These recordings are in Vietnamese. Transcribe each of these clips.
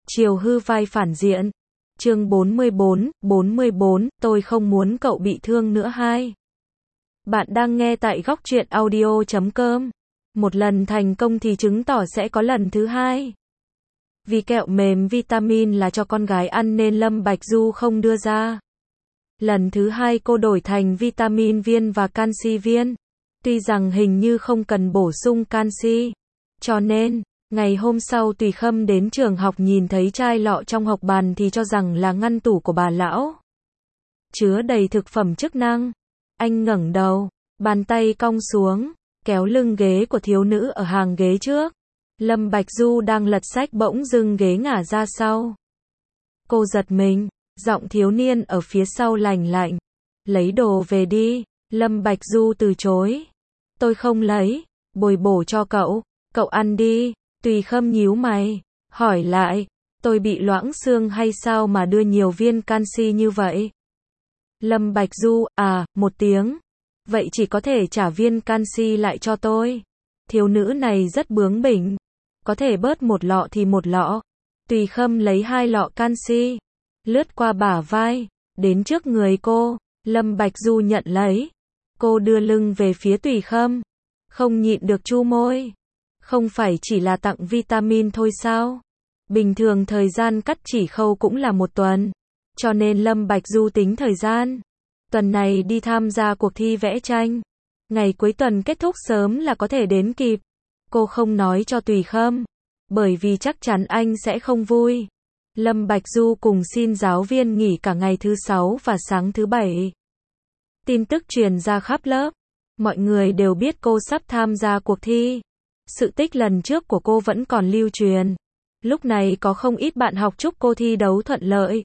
Chiều hư vai phản diện. Chương 44, tôi không muốn cậu bị thương nữa hai. Bạn đang nghe tại góc truyện audio.com. Một lần thành công thì chứng tỏ sẽ có lần thứ hai. Vì kẹo mềm vitamin là cho con gái ăn nên Lâm Bạch Du không đưa ra. Lần thứ hai cô đổi thành vitamin viên và canxi viên. Tuy rằng hình như không cần bổ sung canxi. Cho nên, ngày hôm sau Tùy Khâm đến trường học nhìn thấy chai lọ trong học bàn thì cho rằng là ngăn tủ của bà lão. Chứa đầy thực phẩm chức năng. Anh ngẩng đầu, bàn tay cong xuống, kéo lưng ghế của thiếu nữ ở hàng ghế trước. Lâm Bạch Du đang lật sách bỗng dưng ghế ngả ra sau. Cô giật mình, giọng thiếu niên ở phía sau lành lạnh. Lấy đồ về đi. Lâm Bạch Du từ chối. Tôi không lấy, bồi bổ cho cậu ăn đi. Tùy Khâm nhíu mày, hỏi lại, tôi bị loãng xương hay sao mà đưa nhiều viên canxi như vậy? Lâm Bạch Du, một tiếng. Vậy chỉ có thể trả viên canxi lại cho tôi. Thiếu nữ này rất bướng bỉnh. Có thể bớt một lọ thì một lọ. Tùy Khâm lấy 2 lọ canxi, lướt qua bả vai, đến trước người cô. Lâm Bạch Du nhận lấy. Cô đưa lưng về phía Tùy Khâm, không nhịn được chu môi. Không phải chỉ là tặng vitamin thôi sao? Bình thường thời gian cắt chỉ khâu cũng là 1 tuần. Cho nên Lâm Bạch Du tính thời gian. Tuần này đi tham gia cuộc thi vẽ tranh. Ngày cuối tuần kết thúc sớm là có thể đến kịp. Cô không nói cho Tùy Khâm, bởi vì chắc chắn anh sẽ không vui. Lâm Bạch Du cùng xin giáo viên nghỉ cả ngày thứ 6 và sáng thứ 7. Tin tức truyền ra khắp lớp. Mọi người đều biết cô sắp tham gia cuộc thi. Sự tích lần trước của cô vẫn còn lưu truyền. Lúc này có không ít bạn học chúc cô thi đấu thuận lợi.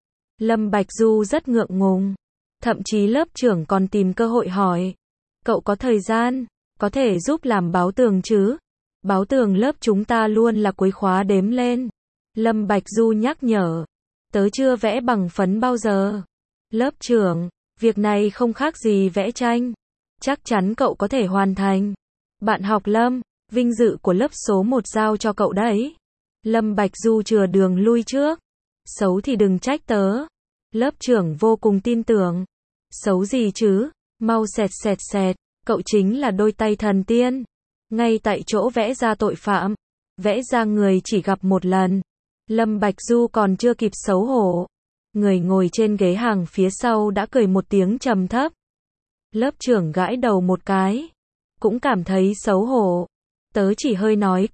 Lâm Bạch Du rất ngượng ngùng. Thậm chí lớp trưởng còn tìm cơ hội hỏi. Cậu có thời gian, có thể giúp làm báo tường chứ? Báo tường lớp chúng ta luôn là cuối khóa đếm lên. Lâm Bạch Du nhắc nhở. Tớ chưa vẽ bằng phấn bao giờ. Lớp trưởng, việc này không khác gì vẽ tranh. Chắc chắn cậu có thể hoàn thành. Bạn học Lâm, vinh dự của lớp số 1 giao cho cậu đấy. Lâm Bạch Du chừa đường lui trước. Xấu thì đừng trách tớ. Lớp trưởng vô cùng tin tưởng. Xấu gì chứ? Mau xẹt. Cậu chính là đôi tay thần tiên. Ngay tại chỗ vẽ ra tội phạm. Vẽ ra người chỉ gặp một lần. Lâm Bạch Du còn chưa kịp xấu hổ. Người ngồi trên ghế hàng phía sau đã cười một tiếng trầm thấp. Lớp trưởng gãi đầu một cái. Cũng cảm thấy xấu hổ. Tớ chỉ hơi nói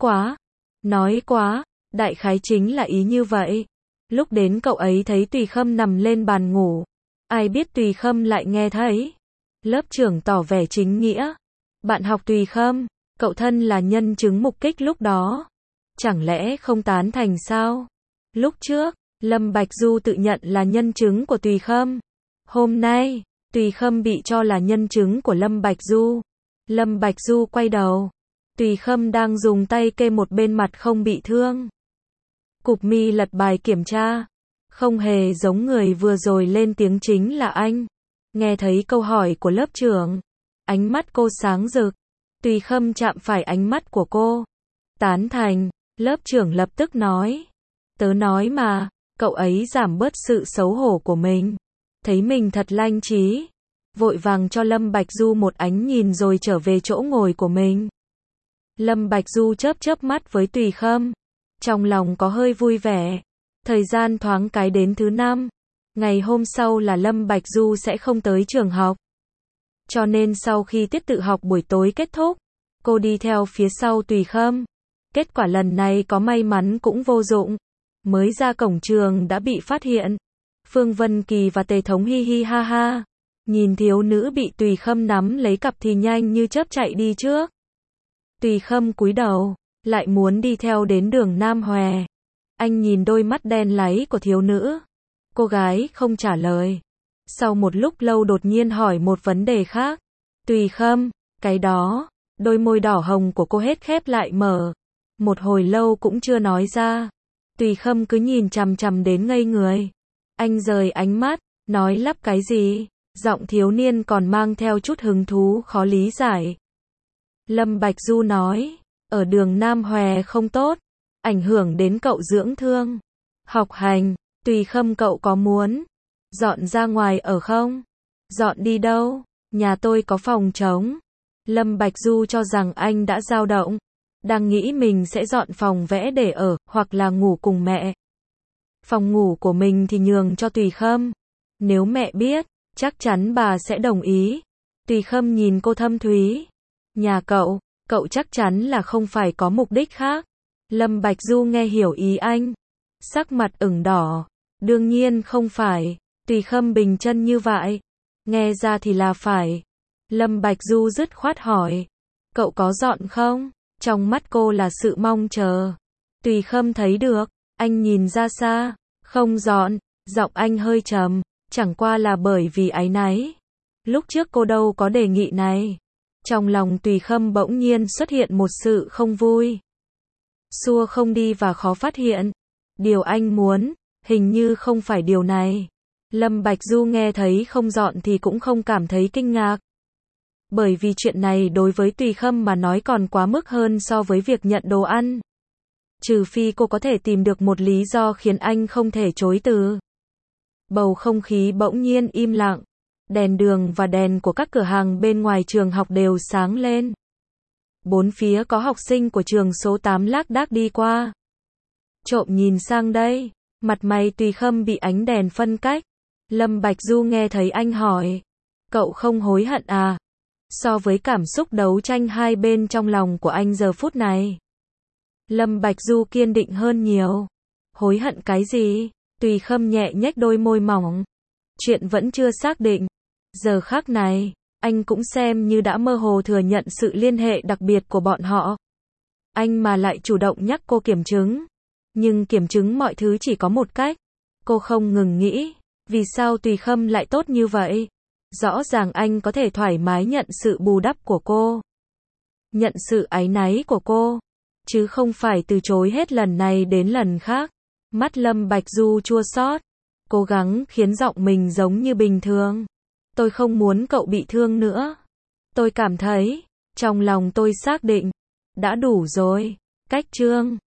quá. Đại khái chính là ý như vậy. Lúc đến cậu ấy thấy Tùy Khâm nằm lên bàn ngủ. Ai biết Tùy Khâm lại nghe thấy. Lớp trưởng tỏ vẻ chính nghĩa. Bạn học Tùy Khâm, cậu thân là nhân chứng mục kích lúc đó. Chẳng lẽ không tán thành sao? Lúc trước, Lâm Bạch Du tự nhận là nhân chứng của Tùy Khâm. Hôm nay, Tùy Khâm bị cho là nhân chứng của Lâm Bạch Du. Lâm Bạch Du quay đầu. Tùy Khâm đang dùng tay kê một bên mặt không bị thương. Cụp mi lật bài kiểm tra. Không hề giống người vừa rồi lên tiếng chính là anh. Nghe thấy câu hỏi của lớp trưởng. Ánh mắt cô sáng rực. Tùy Khâm chạm phải ánh mắt của cô. Tán thành. Lớp trưởng lập tức nói. Tớ nói mà. Cậu ấy giảm bớt sự xấu hổ của mình. Thấy mình thật lanh trí. Vội vàng cho Lâm Bạch Du một ánh nhìn rồi trở về chỗ ngồi của mình. Lâm Bạch Du chớp mắt với Tùy Khâm. Trong lòng có hơi vui vẻ. Thời gian thoáng cái đến thứ 5. Ngày hôm sau là Lâm Bạch Du sẽ không tới trường học. Cho nên sau khi tiết tự học buổi tối kết thúc, cô đi theo phía sau Tùy Khâm. Kết quả lần này có may mắn cũng vô dụng. Mới ra cổng trường đã bị phát hiện. Phương Vân Kỳ và Tề Thống hi hi ha ha. Nhìn thiếu nữ bị Tùy Khâm nắm lấy cặp thì nhanh như chớp chạy đi trước. Tùy Khâm cúi đầu, lại muốn đi theo đến đường Nam Hòe. Anh nhìn đôi mắt đen láy của thiếu nữ. Cô gái không trả lời. Sau một lúc lâu đột nhiên hỏi một vấn đề khác. Tùy Khâm, cái đó. Đôi môi đỏ hồng của cô hết khép lại mở. Một hồi lâu cũng chưa nói ra. Tùy Khâm cứ nhìn chằm đến ngây người. Anh rời ánh mắt, nói lắp cái gì? Giọng thiếu niên còn mang theo chút hứng thú khó lý giải. Lâm Bạch Du nói, ở đường Nam Hòe không tốt, ảnh hưởng đến cậu dưỡng thương. học hành. Tùy Khâm, cậu có muốn dọn ra ngoài ở không? Dọn đi đâu? Nhà tôi có phòng trống. Lâm Bạch Du cho rằng anh đã dao động, đang nghĩ mình sẽ dọn phòng vẽ để ở, hoặc là ngủ cùng mẹ. Phòng ngủ của mình thì nhường cho Tùy Khâm. Nếu mẹ biết, chắc chắn bà sẽ đồng ý. Tùy Khâm nhìn cô thâm thúy. Nhà cậu chắc chắn là không phải có mục đích khác. Lâm Bạch Du nghe hiểu ý anh, sắc mặt ửng đỏ. Đương nhiên không phải. Tùy Khâm bình chân như vậy. Nghe ra thì là phải. Lâm Bạch Du dứt khoát hỏi. Cậu có dọn không? Trong mắt cô là sự mong chờ. Tùy Khâm thấy được, anh nhìn ra xa. Không dọn. Giọng anh hơi trầm, chẳng qua là bởi vì áy náy. Lúc trước cô đâu có đề nghị này. Trong lòng Tùy Khâm bỗng nhiên xuất hiện một sự không vui. Xua không đi và khó phát hiện. Điều anh muốn, hình như không phải điều này. Lâm Bạch Du nghe thấy không dọn thì cũng không cảm thấy kinh ngạc. Bởi vì chuyện này đối với Tùy Khâm mà nói còn quá mức hơn so với việc nhận đồ ăn. Trừ phi cô có thể tìm được một lý do khiến anh không thể chối từ. Bầu không khí bỗng nhiên im lặng. Đèn đường và đèn của các cửa hàng bên ngoài trường học đều sáng lên. Bốn phía có học sinh của trường số 8 lác đác đi qua. Trộm nhìn sang đây. Mặt mày Tùy Khâm bị ánh đèn phân cách. Lâm Bạch Du nghe thấy anh hỏi. Cậu không hối hận à? So với cảm xúc đấu tranh hai bên trong lòng của anh giờ phút này, Lâm Bạch Du kiên định hơn nhiều. Hối hận cái gì? Tùy Khâm nhẹ nhếch đôi môi mỏng. Chuyện vẫn chưa xác định. Giờ khắc này, anh cũng xem như đã mơ hồ thừa nhận sự liên hệ đặc biệt của bọn họ. Anh mà lại chủ động nhắc cô kiểm chứng. Nhưng kiểm chứng mọi thứ chỉ có một cách. Cô không ngừng nghĩ, vì sao Tùy Khâm lại tốt như vậy? Rõ ràng anh có thể thoải mái nhận sự bù đắp của cô. Nhận sự áy náy của cô. Chứ không phải từ chối hết lần này đến lần khác. Mắt Lâm Bạch Du chua xót. Cố gắng khiến giọng mình giống như bình thường. Tôi không muốn cậu bị thương nữa. Tôi cảm thấy, trong lòng tôi xác định, đã đủ rồi. Cách chương